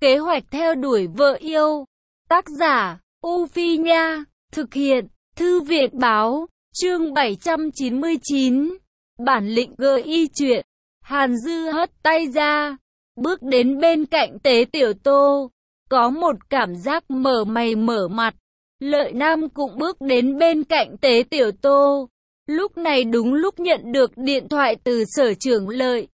Kế hoạch theo đuổi vợ yêu. Tác giả, U Phi Nha. Thực hiện, Thư viện Báo. Chương 799. Bản lĩnh gợi y chuyện. Hàn Dư hất tay ra, bước đến bên cạnh Tế Tiểu Tô. Có một cảm giác mở mày mở mặt. Lợi Nam cũng bước đến bên cạnh Tế Tiểu Tô. Lúc này đúng lúc nhận được điện thoại từ Sở Trưởng Lợi.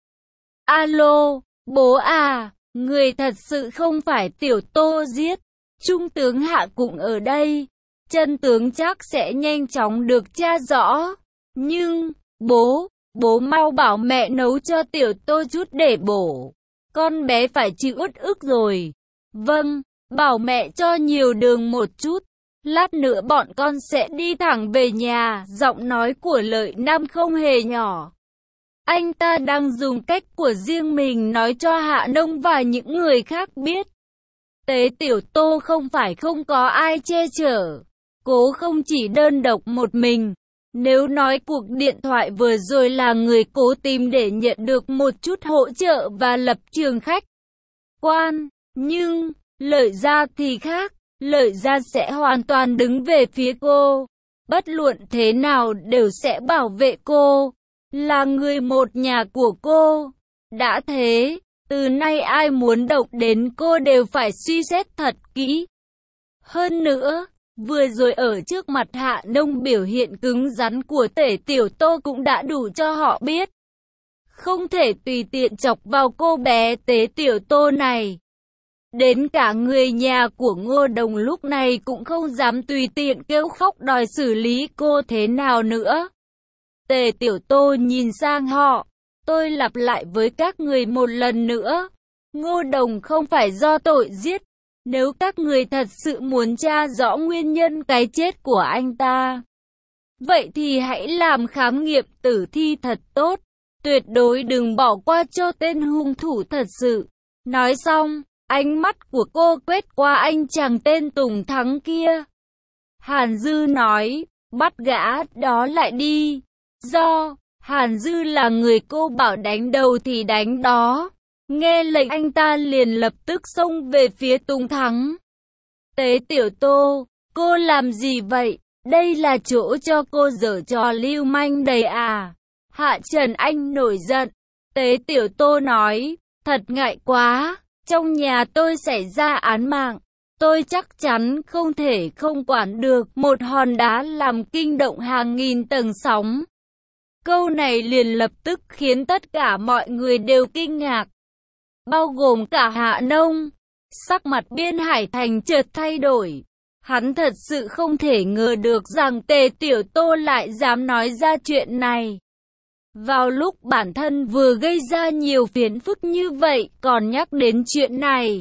Alo, bố à, người thật sự không phải Tiểu Tô giết. Trung tướng Hạ cũng ở đây. Chân tướng chắc sẽ nhanh chóng được tra rõ. Nhưng, bố mau bảo mẹ nấu cho Tiểu Tô chút để bổ. Con bé phải chịu uất ức rồi. Vâng, bảo mẹ cho nhiều đường một chút. Lát nữa bọn con sẽ đi thẳng về nhà. Giọng nói của Lợi Nam không hề nhỏ. Anh ta đang dùng cách của riêng mình nói cho Hạ Nông và những người khác biết. Tế Tiểu Tô không phải không có ai che chở. Cô không chỉ đơn độc một mình. Nếu nói cuộc điện thoại vừa rồi là người cố tìm để nhận được một chút hỗ trợ và lập trường khách quan, nhưng Lợi Gia thì khác. Lợi Gia sẽ hoàn toàn đứng về phía cô. Bất luận thế nào đều sẽ bảo vệ cô. Là người một nhà của cô. Đã thế, từ nay ai muốn động đến cô đều phải suy xét thật kỹ. Hơn nữa, vừa rồi ở trước mặt Hạ Nông biểu hiện cứng rắn của Tế Tiểu Tô cũng đã đủ cho họ biết. Không thể tùy tiện chọc vào cô bé Tế Tiểu Tô này. Đến cả người nhà của Ngô Đồng lúc này cũng không dám tùy tiện kêu khóc đòi xử lý cô thế nào nữa. Tế Tiểu Tô nhìn sang họ. Tôi lặp lại với các người một lần nữa. Ngô Đồng không phải do tội giết. Nếu các người thật sự muốn tra rõ nguyên nhân cái chết của anh ta, vậy thì hãy làm khám nghiệm tử thi thật tốt. Tuyệt đối đừng bỏ qua cho tên hung thủ thật sự. Nói xong, ánh mắt của cô quét qua anh chàng tên Tùng Thắng kia. Hàn Dư nói, bắt gã đó lại đi. Do Hàn Dư là người cô bảo đánh đầu thì đánh đó. Nghe lệnh anh ta liền lập tức xông về phía Tùng Thắng. Tế Tiểu Tô, cô làm gì vậy? Đây là chỗ cho cô giở trò lưu manh đầy à? Hạ Trần Anh nổi giận. Tế Tiểu Tô nói, thật ngại quá, trong nhà tôi xảy ra án mạng. Tôi chắc chắn không thể không quản được một hòn đá làm kinh động hàng nghìn tầng sóng. Câu này liền lập tức khiến tất cả mọi người đều kinh ngạc, bao gồm cả Hạ Nông. Sắc mặt Biên Hải Thành chợt thay đổi. Hắn thật sự không thể ngờ được rằng Tế Tiểu Tô lại dám nói ra chuyện này. Vào lúc bản thân vừa gây ra nhiều phiền phức như vậy, còn nhắc đến chuyện này.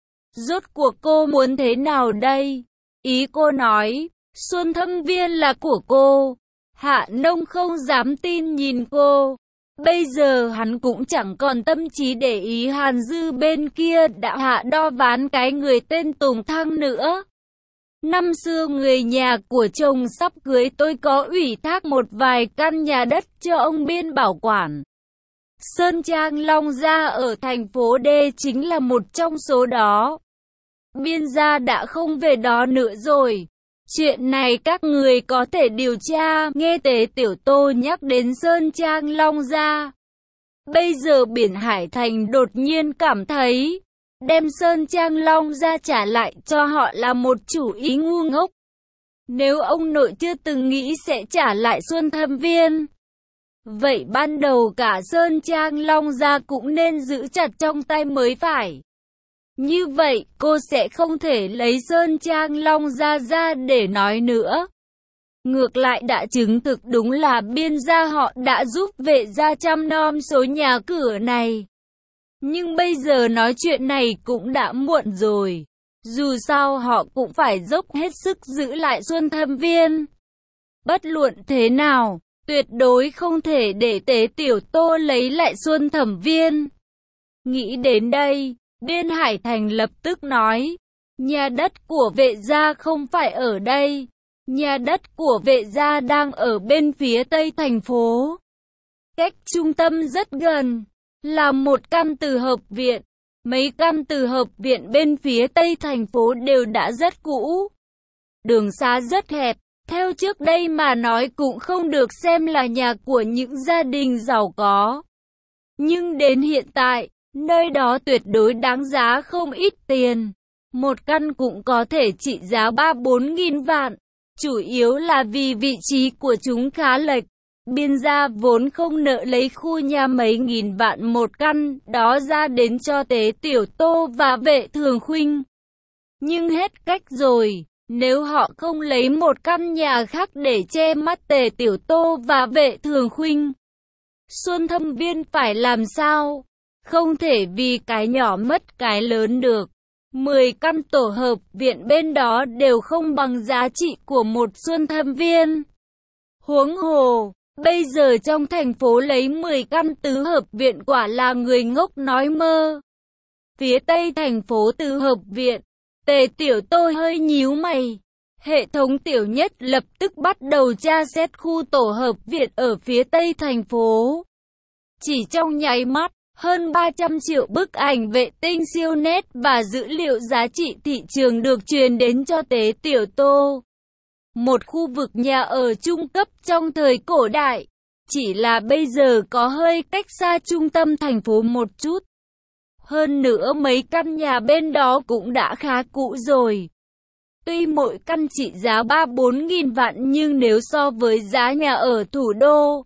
Rốt cuộc cô muốn thế nào đây? Ý cô nói, Xuân Thâm Viên là của cô. Hạ Nông không dám tin nhìn cô. Bây giờ hắn cũng chẳng còn tâm trí để ý Hàn Dư bên kia đã hạ đo ván cái người tên Tùng Thăng nữa. Năm xưa người nhà của chồng sắp cưới tôi có ủy thác một vài căn nhà đất cho ông Biên bảo quản. Sơn Trang Long Gia ở thành phố D chính là một trong số đó. Biên gia đã không về đó nữa rồi. Chuyện này các người có thể điều tra. Nghe Tế Tiểu Tô nhắc đến Sơn Trang Long Gia. Bây giờ Biên Hải Thành đột nhiên cảm thấy đem Sơn Trang Long Gia trả lại cho họ là một chủ ý ngu ngốc. Nếu ông nội chưa từng nghĩ sẽ trả lại Xuân Thâm Viên, vậy ban đầu cả Sơn Trang Long Gia cũng nên giữ chặt trong tay mới phải. Như vậy cô sẽ không thể lấy Sơn Trang Long Gia ra để nói nữa. Ngược lại đã chứng thực đúng là Biên gia họ đã giúp Vệ gia chăm nom số nhà cửa này. Nhưng bây giờ nói chuyện này cũng đã muộn rồi. Dù sao họ cũng phải dốc hết sức giữ lại Xuân Thâm Viên. Bất luận thế nào, tuyệt đối không thể để Tế Tiểu Tô lấy lại Xuân Thâm Viên. Nghĩ đến đây, Biên Hải Thành lập tức nói, nhà đất của Vệ gia không phải ở đây. Nhà đất của Vệ gia đang ở bên phía tây thành phố. Cách trung tâm rất gần, là một căn từ hợp viện. Mấy căn từ hợp viện bên phía tây thành phố đều đã rất cũ. Đường xá rất hẹp, theo trước đây mà nói cũng không được xem là nhà của những gia đình giàu có. Nhưng đến hiện tại, nơi đó tuyệt đối đáng giá không ít tiền. Một căn cũng có thể trị giá 3-4 nghìn vạn. Chủ yếu là vì vị trí của chúng khá lệch. Biên gia vốn không nợ lấy khu nhà mấy nghìn vạn một căn đó ra đến cho Tế Tiểu Tô và Vệ Thường Khuynh. Nhưng hết cách rồi, nếu họ không lấy một căn nhà khác để che mắt Tề Tiểu Tô và Vệ Thường Khuynh, Xuân Thâm Viên phải làm sao? Không thể vì cái nhỏ mất cái lớn được. 10 căn tổ hợp viện bên đó đều không bằng giá trị của một Xuân Thâm Viên. Huống hồ, bây giờ trong thành phố lấy 10 căn tứ hợp viện quả là người ngốc nói mơ. Phía tây thành phố tứ hợp viện, Tề Tiểu Tô hơi nhíu mày. Hệ thống Tiểu Nhất lập tức bắt đầu tra xét khu tổ hợp viện ở phía tây thành phố. Chỉ trong nháy mắt, hơn 300 triệu bức ảnh vệ tinh siêu nét và dữ liệu giá trị thị trường được truyền đến cho Tế Tiểu Tô. Một khu vực nhà ở trung cấp trong thời cổ đại, chỉ là bây giờ có hơi cách xa trung tâm thành phố một chút. Hơn nữa mấy căn nhà bên đó cũng đã khá cũ rồi. Tuy mỗi căn trị giá 3-4 nghìn vạn nhưng nếu so với giá nhà ở thủ đô,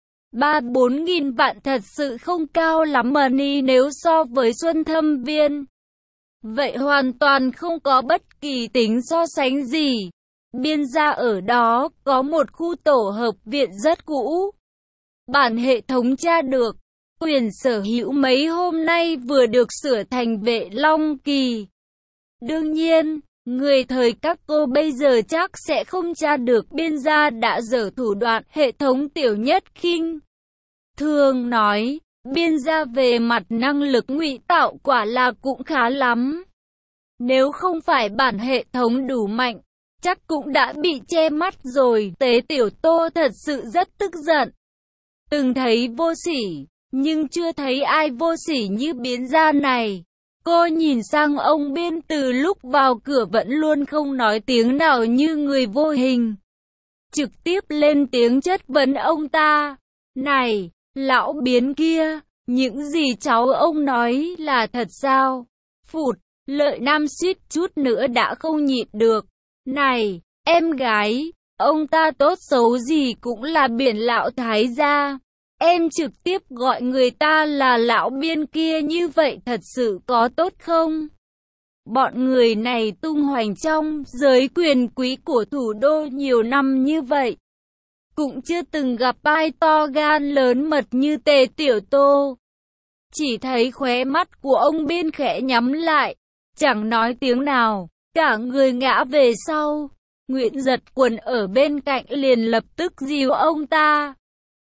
3-4 nghìn vạn thật sự không cao lắm mà nếu so với Xuân Thâm Viên. Vậy hoàn toàn không có bất kỳ tính so sánh gì. Biên gia ở đó có một khu tổ hợp viện rất cũ. Bản hệ thống tra được, quyền sở hữu mấy hôm nay vừa được sửa thành Vệ Long Kỳ. Đương nhiên, người thời các cô bây giờ chắc sẽ không tra được biên gia đã dở thủ đoạn hệ thống Tiểu Nhất khinh thường nói, biên gia về mặt năng lực ngụy tạo quả là cũng khá lắm. Nếu không phải bản hệ thống đủ mạnh, chắc cũng đã bị che mắt rồi. Tế Tiểu Tô thật sự rất tức giận. Từng thấy vô sỉ, nhưng chưa thấy ai vô sỉ như Biên gia này. Cô nhìn sang ông Biên từ lúc vào cửa vẫn luôn không nói tiếng nào như người vô hình. Trực tiếp lên tiếng chất vấn ông ta. Này, lão Biên kia, những gì cháu ông nói là thật sao? Phụt, Lợi Nam suýt chút nữa đã không nhịn được. Này, em gái, ông ta tốt xấu gì cũng là Biển lão thái gia. Em trực tiếp gọi người ta là lão Biên kia như vậy thật sự có tốt không? Bọn người này tung hoành trong giới quyền quý của thủ đô nhiều năm như vậy, cũng chưa từng gặp ai to gan lớn mật như Tề Tiểu Tô. Chỉ thấy khóe mắt của ông Biên khẽ nhắm lại, chẳng nói tiếng nào, cả người ngã về sau. Nguyễn Giật Quần ở bên cạnh liền lập tức dìu ông ta.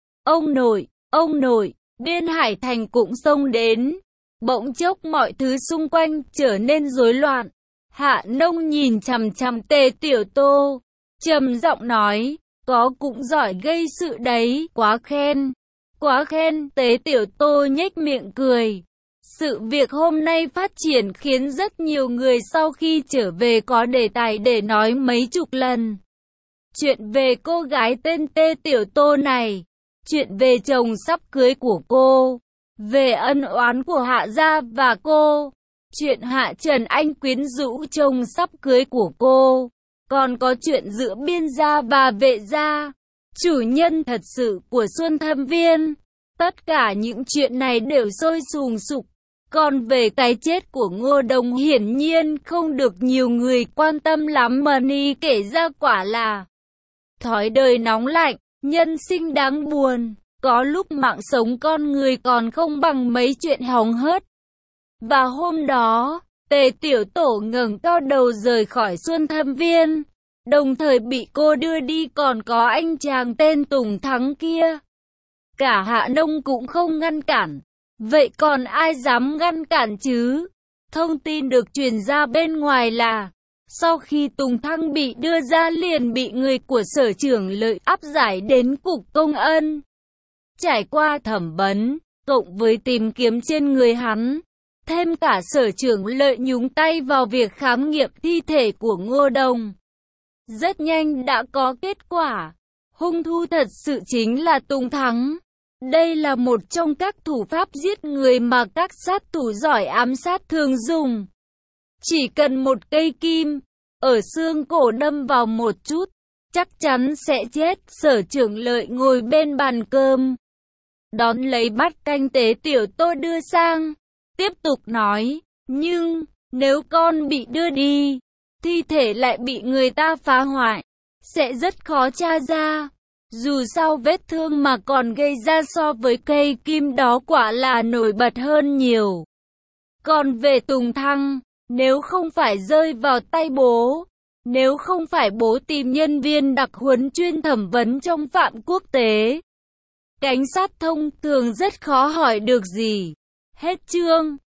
Ông nội, Biên Hải Thành cũng xông đến. Bỗng chốc mọi thứ xung quanh trở nên rối loạn. Hạ Nông nhìn chằm chằm Tề Tiểu Tô, trầm giọng nói, có cũng giỏi gây sự đấy, quá khen. Quá khen, Tế Tiểu Tô nhếch miệng cười. Sự việc hôm nay phát triển khiến rất nhiều người sau khi trở về có đề tài để nói mấy chục lần. Chuyện về cô gái tên Tề Tiểu Tô này, chuyện về chồng sắp cưới của cô, về ân oán của Hạ gia và cô, chuyện Hạ Trần Anh quyến rũ chồng sắp cưới của cô, còn có chuyện giữa Biên gia và Vệ gia, chủ nhân thật sự của Xuân Thâm Viên. Tất cả những chuyện này đều sôi sùng sục. Còn về cái chết của Ngô Đồng hiển nhiên không được nhiều người quan tâm lắm mà kể ra quả là thói đời nóng lạnh, nhân sinh đáng buồn. Có lúc mạng sống con người còn không bằng mấy chuyện hóng hớt. Và hôm đó, Tề Tiểu Tổ ngẩng cao đầu rời khỏi Xuân Thâm Viên, đồng thời bị cô đưa đi còn có anh chàng tên Tùng Thắng kia. Cả Hạ Nông cũng không ngăn cản. Vậy còn ai dám ngăn cản chứ? Thông tin được truyền ra bên ngoài là, sau khi Tùng Thăng bị đưa ra liền bị người của Sở Trưởng Lợi áp giải đến Cục Công an. Trải qua thẩm vấn, cộng với tìm kiếm trên người hắn, thêm cả Sở Trưởng Lợi nhúng tay vào việc khám nghiệm thi thể của Ngô Đồng. Rất nhanh đã có kết quả. Hung thủ thật sự chính là Tùng Thắng. Đây là một trong các thủ pháp giết người mà các sát thủ giỏi ám sát thường dùng. Chỉ cần một cây kim ở xương cổ đâm vào một chút, chắc chắn sẽ chết. Sở Trưởng Lợi ngồi bên bàn cơm, đón lấy bát canh tế tiểu tôi đưa sang, tiếp tục nói, nhưng nếu con bị đưa đi, thi thể lại bị người ta phá hoại, sẽ rất khó tra ra. Dù sao vết thương mà còn gây ra so với cây kim đó quả là nổi bật hơn nhiều. Còn về Tùng Thăng, nếu không phải rơi vào tay bố, nếu không phải bố tìm nhân viên đặc huấn chuyên thẩm vấn trong phạm quốc tế, cảnh sát thông thường rất khó hỏi được gì. Hết chương.